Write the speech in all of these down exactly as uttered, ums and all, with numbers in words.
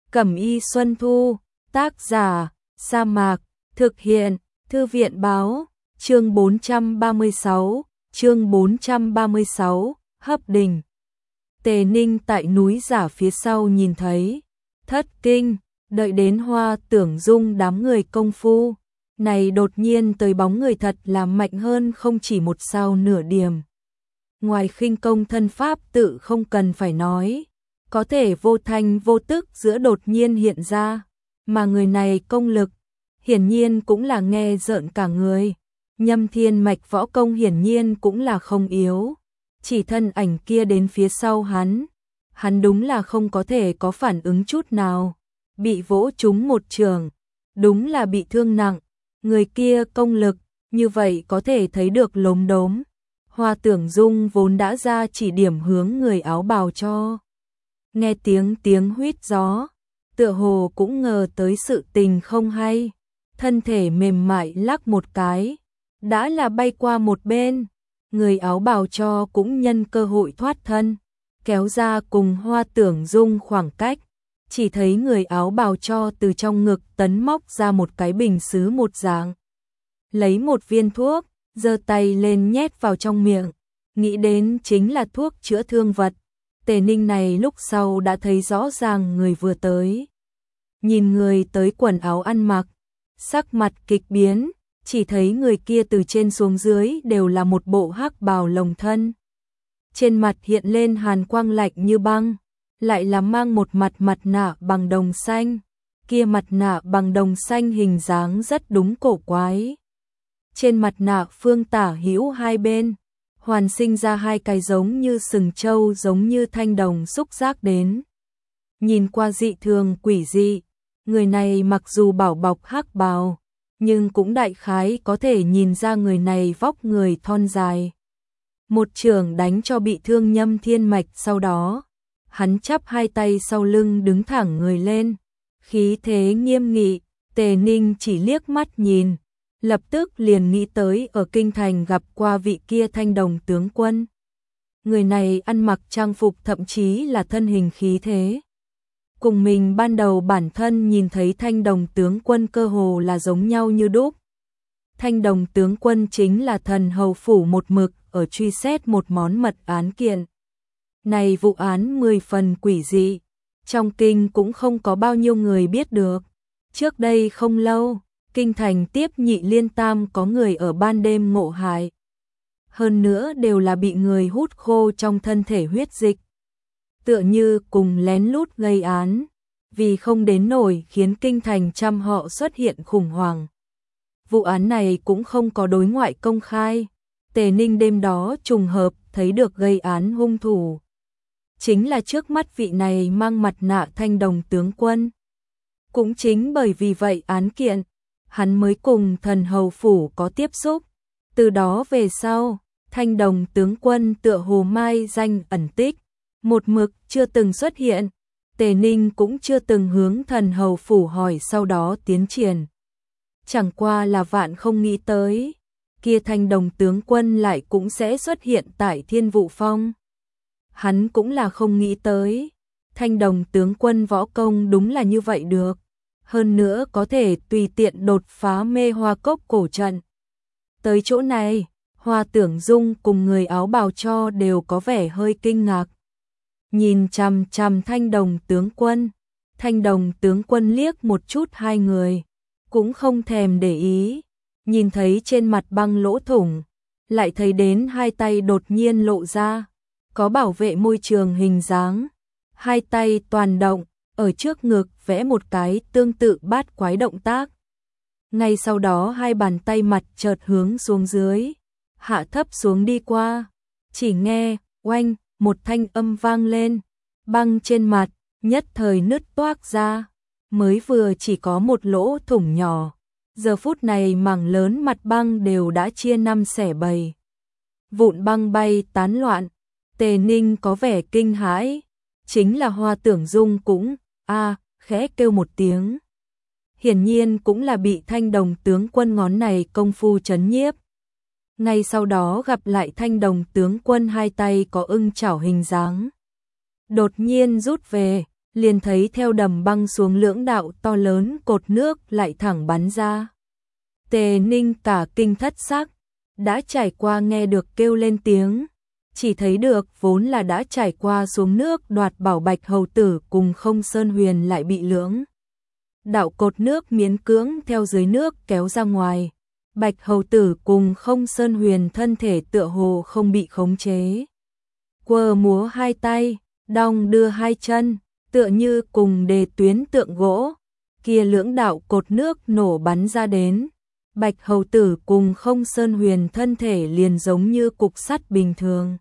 Cẩm y Xuân Thu, tác giả, Sa Mạc, thực hiện, Thư viện báo, chương bốn trăm ba mươi sáu, chương bốn trăm ba mươi sáu, Hấp Đình. Tề Ninh tại núi giả phía sau nhìn thấy, thất kinh, đợi đến Hoa Tưởng Dung đám người công phu, này đột nhiên tới bóng người thật là mạnh hơn không chỉ một sao nửa điểm. Ngoài khinh công thân pháp tự không cần phải nói, có thể vô thanh vô tức giữa đột nhiên hiện ra, mà người này công lực, hiển nhiên cũng là nghe rợn cả người. Nhâm thiên mạch võ công hiển nhiên cũng là không yếu, chỉ thân ảnh kia đến phía sau hắn, hắn đúng là không có thể có phản ứng chút nào, bị vỗ trúng một trường, đúng là bị thương nặng, người kia công lực, như vậy có thể thấy được lốm đốm. Hoa Tưởng Dung vốn đã ra chỉ điểm hướng người áo bào cho. Nghe tiếng tiếng huýt gió, tựa hồ cũng ngờ tới sự tình không hay, thân thể mềm mại lắc một cái, đã là bay qua một bên, người áo bào cho cũng nhân cơ hội thoát thân, kéo ra cùng Hoa Tưởng Dung khoảng cách, chỉ thấy người áo bào cho từ trong ngực tấn móc ra một cái bình sứ một dạng, lấy một viên thuốc, giơ tay lên nhét vào trong miệng, nghĩ đến chính là thuốc chữa thương vật. Tề Ninh này lúc sau đã thấy rõ ràng người vừa tới. Nhìn người tới quần áo ăn mặc, sắc mặt kịch biến, chỉ thấy người kia từ trên xuống dưới đều là một bộ hắc bào lồng thân. Trên mặt hiện lên hàn quang lạnh như băng, lại là mang một mặt mặt nạ bằng đồng xanh, kia mặt nạ bằng đồng xanh hình dáng rất đúng cổ quái. Trên mặt nạ phương tả hữu hai bên, hoàn sinh ra hai cái giống như sừng trâu giống như thanh đồng xúc giác đến. Nhìn qua dị thường quỷ dị, người này mặc dù bảo bọc hắc bào, nhưng cũng đại khái có thể nhìn ra người này vóc người thon dài. Một trường đánh cho bị thương Nhâm thiên mạch sau đó, hắn chắp hai tay sau lưng đứng thẳng người lên, khí thế nghiêm nghị. Tề Ninh chỉ liếc mắt nhìn, lập tức liền nghĩ tới ở kinh thành gặp qua vị kia thanh đồng tướng quân. Người này ăn mặc trang phục thậm chí là thân hình khí thế, cùng mình ban đầu bản thân nhìn thấy thanh đồng tướng quân cơ hồ là giống nhau như đúc. Thanh đồng tướng quân chính là thần hầu phủ một mực ở truy xét một món mật án kiện. Này vụ án mười phần quỷ dị, trong kinh cũng không có bao nhiêu người biết được. Trước đây không lâu, kinh thành tiếp nhị liên tam có người ở ban đêm ngộ hại. Hơn nữa đều là bị người hút khô trong thân thể huyết dịch. Tựa như cùng lén lút gây án, vì không đến nổi khiến kinh thành trăm họ xuất hiện khủng hoảng. Vụ án này cũng không có đối ngoại công khai, Tề Ninh đêm đó trùng hợp thấy được gây án hung thủ. Chính là trước mắt vị này mang mặt nạ thanh đồng tướng quân. Cũng chính bởi vì vậy án kiện, hắn mới cùng thần hầu phủ có tiếp xúc. Từ đó về sau, thanh đồng tướng quân tựa hồ mai danh ẩn tích, một mực chưa từng xuất hiện. Tề Ninh cũng chưa từng hướng thần hầu phủ hỏi sau đó tiến triển. Chẳng qua là vạn không nghĩ tới, kia thanh đồng tướng quân lại cũng sẽ xuất hiện tại Thiên Vụ Phong. Hắn cũng là không nghĩ tới, thanh đồng tướng quân võ công đúng là như vậy được. Hơn nữa có thể tùy tiện đột phá mê hoa cốc cổ trận. Tới chỗ này, Hoa Tưởng Dung cùng người áo bào cho đều có vẻ hơi kinh ngạc. Nhìn chằm chằm thanh đồng tướng quân, thanh đồng tướng quân liếc một chút hai người, cũng không thèm để ý, nhìn thấy trên mặt băng lỗ thủng, lại thấy đến hai tay đột nhiên lộ ra, có bảo vệ môi trường hình dáng, hai tay toàn động, ở trước ngực vẽ một cái tương tự bát quái động tác. Ngay sau đó hai bàn tay mặt chợt hướng xuống dưới, hạ thấp xuống đi qua, chỉ nghe, oanh, một thanh âm vang lên, băng trên mặt, nhất thời nứt toác ra, mới vừa chỉ có một lỗ thủng nhỏ, giờ phút này mảng lớn mặt băng đều đã chia năm xẻ bảy. Vụn băng bay tán loạn, Tề Ninh có vẻ kinh hãi, chính là Hoa Tưởng Dung cũng, a à, khẽ kêu một tiếng. Hiển nhiên cũng là bị thanh đồng tướng quân ngón này công phu chấn nhiếp. Ngay sau đó gặp lại thanh đồng tướng quân hai tay có ưng chảo hình dáng. Đột nhiên rút về, liền thấy theo đầm băng xuống lưỡng đạo to lớn cột nước lại thẳng bắn ra. Tề Ninh cả kinh thất sắc, đã trải qua nghe được kêu lên tiếng, chỉ thấy được vốn là đã trải qua xuống nước đoạt bảo Bạch Hầu Tử cùng Không Sơn Huyền lại bị lưỡng đạo cột nước miễn cưỡng theo dưới nước kéo ra ngoài. Bạch Hầu Tử cùng Không Sơn Huyền thân thể tựa hồ không bị khống chế, quơ múa hai tay, đong đưa hai chân, tựa như cùng đề tuyến tượng gỗ, kia lưỡng đạo cột nước nổ bắn ra đến. Bạch Hầu Tử cùng Không Sơn Huyền thân thể liền giống như cục sắt bình thường,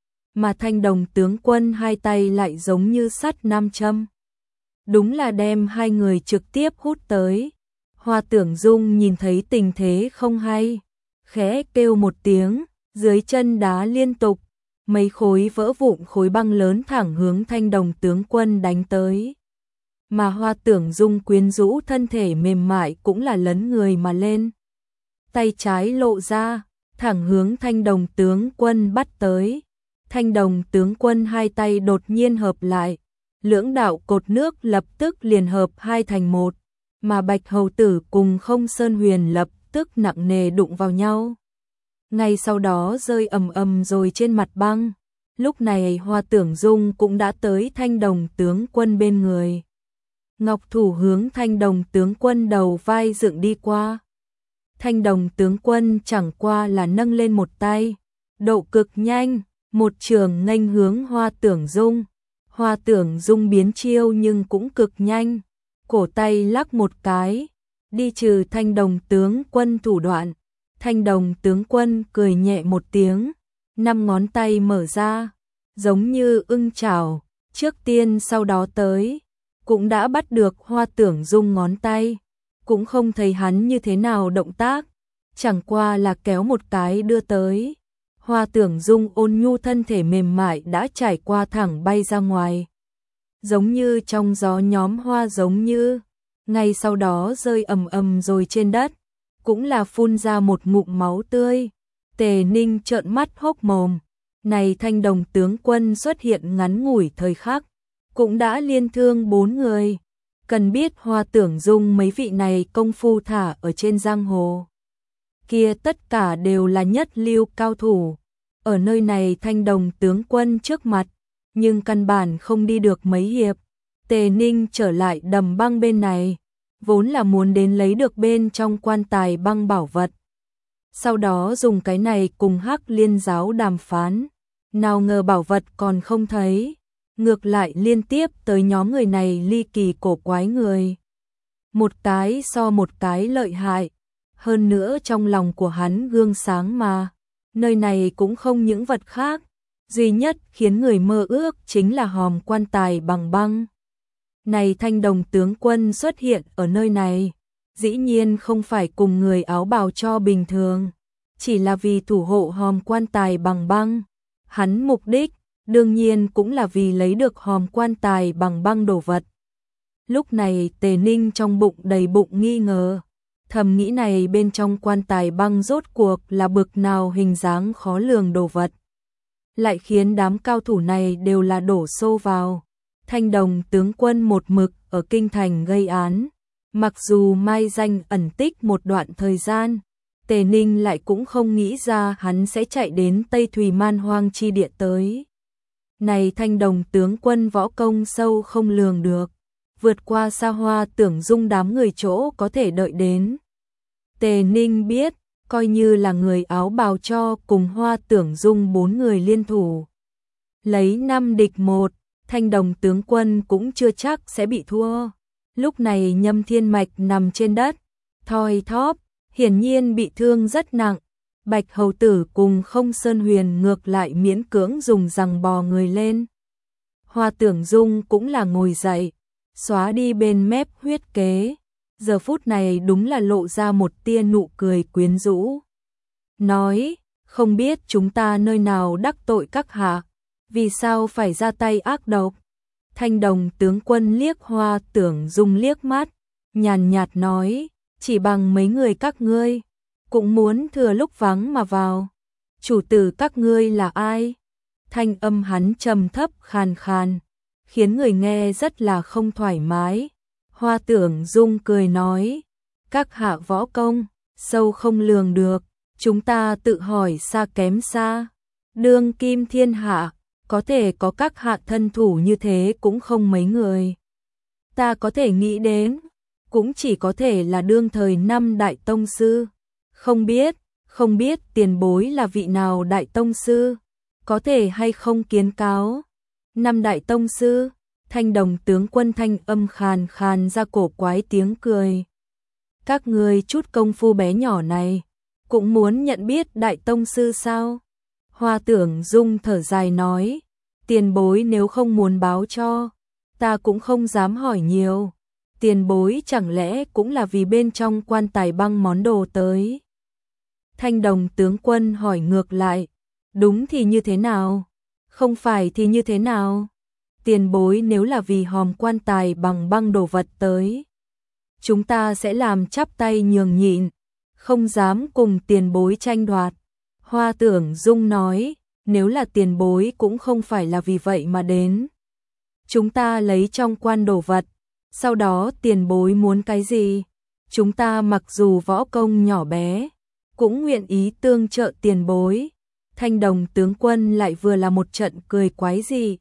mà Thanh Đồng tướng quân hai tay lại giống như sắt nam châm. Đúng là đem hai người trực tiếp hút tới. Hoa Tưởng Dung nhìn thấy tình thế không hay, khẽ kêu một tiếng, dưới chân đá liên tục, mấy khối vỡ vụn khối băng lớn thẳng hướng Thanh Đồng tướng quân đánh tới. Mà Hoa Tưởng Dung quyến rũ thân thể mềm mại cũng là lấn người mà lên, tay trái lộ ra, thẳng hướng Thanh Đồng tướng quân bắt tới. Thanh Đồng tướng quân hai tay đột nhiên hợp lại, lưỡng đạo cột nước lập tức liền hợp hai thành một, mà Bạch Hầu Tử cùng Không Sơn Huyền lập tức nặng nề đụng vào nhau. Ngay sau đó rơi ầm ầm rồi trên mặt băng. Lúc này Hoa Tưởng Dung cũng đã tới Thanh Đồng tướng quân bên người. Ngọc thủ hướng Thanh Đồng tướng quân đầu vai dựng đi qua. Thanh Đồng tướng quân chẳng qua là nâng lên một tay, độ cực nhanh, một trường nghênh hướng Hoa Tưởng Dung. Hoa Tưởng Dung biến chiêu nhưng cũng cực nhanh, cổ tay lắc một cái, đi trừ Thanh Đồng tướng quân thủ đoạn. Thanh Đồng tướng quân cười nhẹ một tiếng, năm ngón tay mở ra, giống như ưng chảo, trước tiên sau đó tới, cũng đã bắt được Hoa Tưởng Dung ngón tay, cũng không thấy hắn như thế nào động tác, chẳng qua là kéo một cái đưa tới. Hoa Tưởng Dung ôn nhu thân thể mềm mại đã trải qua thẳng bay ra ngoài, giống như trong gió nhóm hoa giống như, ngay sau đó rơi ầm ầm rồi trên đất, cũng là phun ra một ngụm máu tươi. Tề Ninh trợn mắt hốc mồm, này Thanh Đồng tướng quân xuất hiện ngắn ngủi thời khắc, cũng đã liên thương bốn người. Cần biết Hoa Tưởng Dung mấy vị này công phu thả ở trên giang hồ kia tất cả đều là nhất lưu cao thủ, ở nơi này Thanh Đồng tướng quân trước mặt, nhưng căn bản không đi được mấy hiệp. Tề Ninh trở lại đầm băng bên này, vốn là muốn đến lấy được bên trong quan tài băng bảo vật, sau đó dùng cái này cùng Hắc Liên giáo đàm phán. Nào ngờ bảo vật còn không thấy, ngược lại liên tiếp tới nhóm người này ly kỳ cổ quái người, một cái so một cái lợi hại, hơn nữa trong lòng của hắn gương sáng mà, nơi này cũng không những vật khác, duy nhất khiến người mơ ước chính là hòm quan tài bằng băng. Này Thanh Đồng tướng quân xuất hiện ở nơi này, dĩ nhiên không phải cùng người áo bào cho bình thường, chỉ là vì thủ hộ hòm quan tài bằng băng. Hắn mục đích, đương nhiên cũng là vì lấy được hòm quan tài bằng băng đồ vật. Lúc này Tề Ninh trong bụng đầy bụng nghi ngờ, thầm nghĩ này bên trong quan tài băng rốt cuộc là bực nào hình dáng khó lường đồ vật, lại khiến đám cao thủ này đều là đổ xô vào. Thanh Đồng tướng quân một mực ở kinh thành gây án, mặc dù mai danh ẩn tích một đoạn thời gian, Tề Ninh lại cũng không nghĩ ra hắn sẽ chạy đến Tây Thùy Man Hoang chi địa tới. Này Thanh Đồng tướng quân võ công sâu không lường được, vượt qua xa Hoa Tưởng Dung đám người chỗ có thể đợi đến. Tề Ninh biết, coi như là người áo bào cho cùng Hoa Tưởng Dung bốn người liên thủ, lấy năm địch một, Thanh Đồng tướng quân cũng chưa chắc sẽ bị thua. Lúc này Nhâm Thiên Mạch nằm trên đất, thoi thóp, hiển nhiên bị thương rất nặng. Bạch Hầu Tử cùng Không Sơn Huyền ngược lại miễn cưỡng dùng giằng bò người lên. Hoa Tưởng Dung cũng là ngồi dậy, xóa đi bên mép huyết kế, giờ phút này đúng là lộ ra một tia nụ cười quyến rũ. Nói, không biết chúng ta nơi nào đắc tội các hạ, vì sao phải ra tay ác độc. Thanh Đồng tướng quân liếc Hoa Tưởng Dung liếc mắt, nhàn nhạt nói, chỉ bằng mấy người các ngươi, cũng muốn thừa lúc vắng mà vào. Chủ tử các ngươi là ai? Thanh âm hắn trầm thấp khàn khàn, khiến người nghe rất là không thoải mái. Hoa Tưởng Dung cười nói, các hạ võ công, sâu không lường được, chúng ta tự hỏi xa kém xa. Đương kim thiên hạ, có thể có các hạ thân thủ như thế cũng không mấy người. Ta có thể nghĩ đến, cũng chỉ có thể là đương thời năm đại tông sư. Không biết, không biết tiền bối là vị nào đại tông sư, có thể hay không kiến cáo. Năm đại tông sư, Thanh Đồng tướng quân thanh âm khàn khàn ra cổ quái tiếng cười. Các ngươi chút công phu bé nhỏ này, cũng muốn nhận biết đại tông sư sao? Hoa Tưởng Dung thở dài nói, tiền bối nếu không muốn báo cho, ta cũng không dám hỏi nhiều. Tiền bối chẳng lẽ cũng là vì bên trong quan tài băng món đồ tới? Thanh Đồng tướng quân hỏi ngược lại, đúng thì như thế nào? Không phải thì như thế nào? Tiền bối nếu là vì hòm quan tài bằng băng đồ vật tới, chúng ta sẽ làm chắp tay nhường nhịn, không dám cùng tiền bối tranh đoạt. Hoa Tưởng Dung nói, nếu là tiền bối cũng không phải là vì vậy mà đến. Chúng ta lấy trong quan đồ vật, sau đó tiền bối muốn cái gì? Chúng ta mặc dù võ công nhỏ bé, cũng nguyện ý tương trợ tiền bối. Thanh Đồng tướng quân lại vừa là một trận cười quái gì.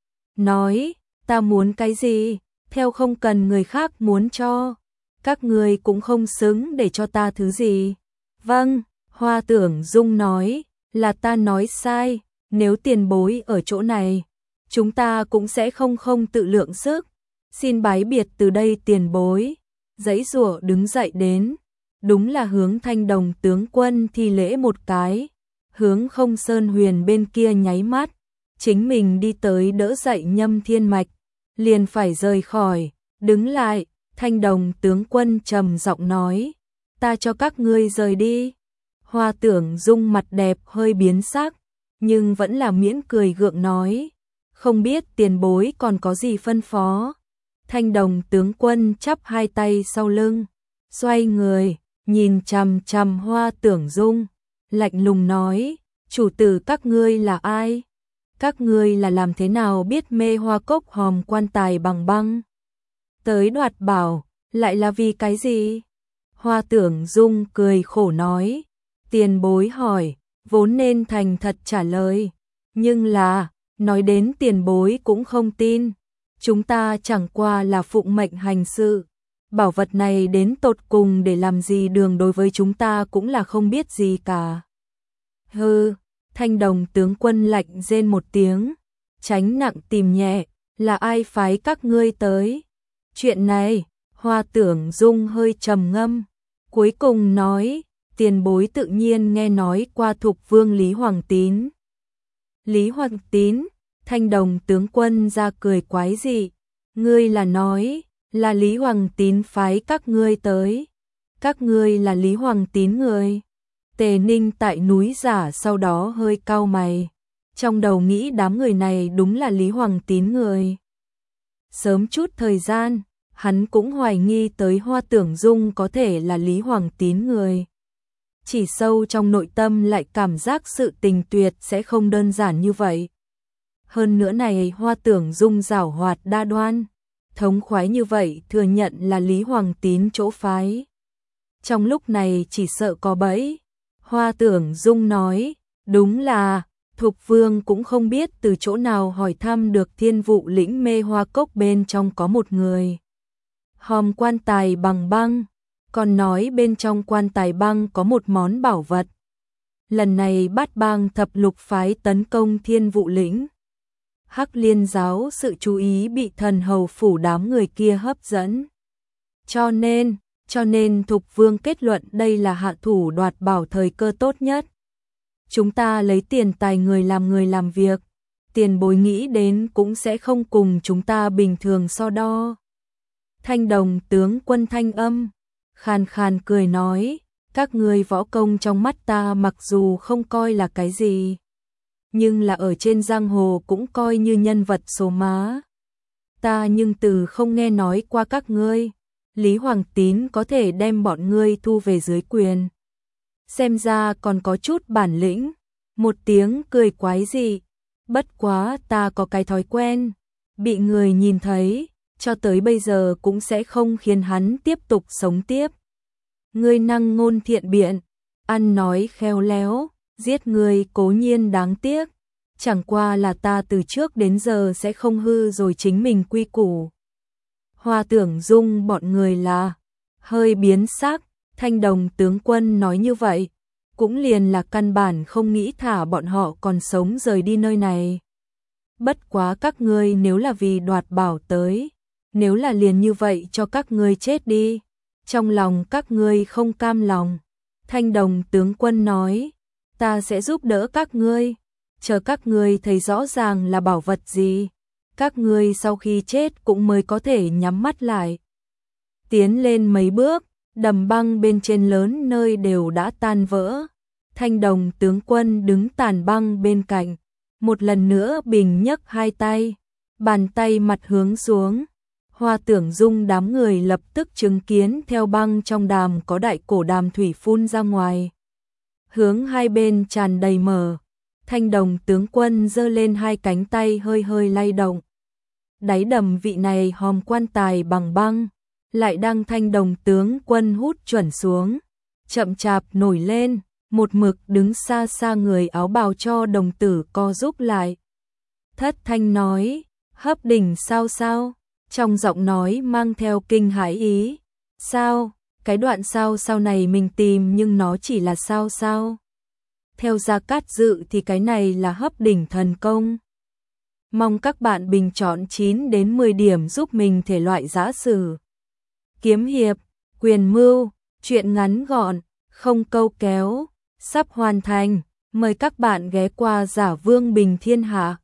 Nói, ta muốn cái gì, theo không cần người khác muốn cho. Các người cũng không xứng để cho ta thứ gì. Vâng, Hoa Tưởng Dung nói, là ta nói sai, nếu tiền bối ở chỗ này, chúng ta cũng sẽ không không tự lượng sức. Xin bái biệt từ đây tiền bối. Giãy giụa đứng dậy đến, đúng là hướng Thanh Đồng tướng quân thi lễ một cái, hướng Không Sơn Huyền bên kia nháy mắt, chính mình đi tới đỡ dậy Nhâm Thiên Mạch, liền phải rời khỏi, đứng lại, Thanh Đồng tướng quân trầm giọng nói, ta cho các ngươi rời đi. Hoa Tưởng Dung mặt đẹp hơi biến sắc, nhưng vẫn là miễn cười gượng nói, không biết tiền bối còn có gì phân phó. Thanh Đồng tướng quân chắp hai tay sau lưng, xoay người, nhìn chằm chằm Hoa Tưởng Dung, lạnh lùng nói, chủ tử các ngươi là ai? Các ngươi là làm thế nào biết mê hoa cốc hòm quan tài bằng băng? Tới đoạt bảo, lại là vì cái gì? Hoa Tưởng Dung cười khổ nói, tiền bối hỏi, vốn nên thành thật trả lời, nhưng là, nói đến tiền bối cũng không tin. Chúng ta chẳng qua là phụng mệnh hành sự, bảo vật này đến tột cùng để làm gì đường đối với chúng ta cũng là không biết gì cả. Hừ, Thanh Đồng tướng quân lạnh rên một tiếng, tránh nặng tìm nhẹ, là ai phái các ngươi tới? Chuyện này, Hoa Tưởng Dung hơi trầm ngâm, cuối cùng nói, tiền bối tự nhiên nghe nói qua Thục Vương Lý Hoàng Tín. Lý Hoàng Tín, Thanh Đồng tướng quân ra cười quái dị, ngươi là nói, là Lý Hoàng Tín phái các ngươi tới, các ngươi là Lý Hoàng Tín người. Tề Ninh tại núi giả sau đó hơi cau mày, trong đầu nghĩ đám người này đúng là Lý Hoàng Tín người. Sớm chút thời gian, hắn cũng hoài nghi tới Hoa Tưởng Dung có thể là Lý Hoàng Tín người. Chỉ sâu trong nội tâm lại cảm giác sự tình tuyệt sẽ không đơn giản như vậy. Hơn nữa này Hoa Tưởng Dung giảo hoạt đa đoan, thống khoái như vậy thừa nhận là Lý Hoàng Tín chỗ phái. Trong lúc này chỉ sợ có bẫy. Hoa Tưởng Dung nói, đúng là, Thục Vương cũng không biết từ chỗ nào hỏi thăm được Thiên Vụ lĩnh mê hoa cốc bên trong có một người. Hòm quan tài bằng băng, còn nói bên trong quan tài băng có một món bảo vật. Lần này Bát Bang thập lục phái tấn công Thiên Vụ lĩnh. Hắc Liên giáo sự chú ý bị Thần Hầu phủ đám người kia hấp dẫn. Cho nên, cho nên Thục Vương kết luận đây là hạ thủ đoạt bảo thời cơ tốt nhất. Chúng ta lấy tiền tài người làm người làm việc, tiền bối nghĩ đến cũng sẽ không cùng chúng ta bình thường so đo. Thanh Đồng tướng quân thanh âm, khàn khàn cười nói, các ngươi võ công trong mắt ta mặc dù không coi là cái gì, nhưng là ở trên giang hồ cũng coi như nhân vật số má. Ta nhưng từ không nghe nói qua các ngươi, Lý Hoàng Tín có thể đem bọn ngươi thu về dưới quyền. Xem ra còn có chút bản lĩnh. Một tiếng cười quái dị, bất quá ta có cái thói quen, bị người nhìn thấy, cho tới bây giờ cũng sẽ không khiến hắn tiếp tục sống tiếp. Ngươi năng ngôn thiện biện, ăn nói khéo léo, giết người cố nhiên đáng tiếc, chẳng qua là ta từ trước đến giờ sẽ không hư rồi chính mình quy củ. Hoa Tưởng Dung bọn người là hơi biến sắc, Thanh Đồng tướng quân nói như vậy, cũng liền là căn bản không nghĩ thả bọn họ còn sống rời đi nơi này. Bất quá các ngươi nếu là vì đoạt bảo tới, nếu là liền như vậy cho các ngươi chết đi, trong lòng các ngươi không cam lòng. Thanh Đồng tướng quân nói, ta sẽ giúp đỡ các ngươi, chờ các ngươi thấy rõ ràng là bảo vật gì, các ngươi sau khi chết cũng mới có thể nhắm mắt lại. Tiến lên mấy bước, đầm băng bên trên lớn nơi đều đã tan vỡ. Thanh Đồng tướng quân đứng tàn băng bên cạnh, một lần nữa bình nhấc hai tay, bàn tay mặt hướng xuống. Hoa Tưởng Dung đám người lập tức chứng kiến theo băng trong đàm có đại cổ đàm thủy phun ra ngoài. Hướng hai bên tràn đầy mở, Thanh Đồng tướng quân giơ lên hai cánh tay hơi hơi lay động. Đáy đầm vị này hòm quan tài bằng băng, lại đang Thanh Đồng tướng quân hút chuẩn xuống, chậm chạp nổi lên, một mực đứng xa xa người áo bào cho đồng tử co giúp lại. Thất thanh nói, hấp đỉnh sao sao, trong giọng nói mang theo kinh hãi ý. Sao, cái đoạn sao sau này mình tìm nhưng nó chỉ là sao sao. Theo Gia Cát Dự thì cái này là hấp đỉnh thần công. Mong các bạn bình chọn chín đến mười điểm giúp mình thể loại giã sử, kiếm hiệp, quyền mưu, truyện ngắn gọn, không câu kéo, sắp hoàn thành. Mời các bạn ghé qua Giả Vương Bình Thiên Hạ.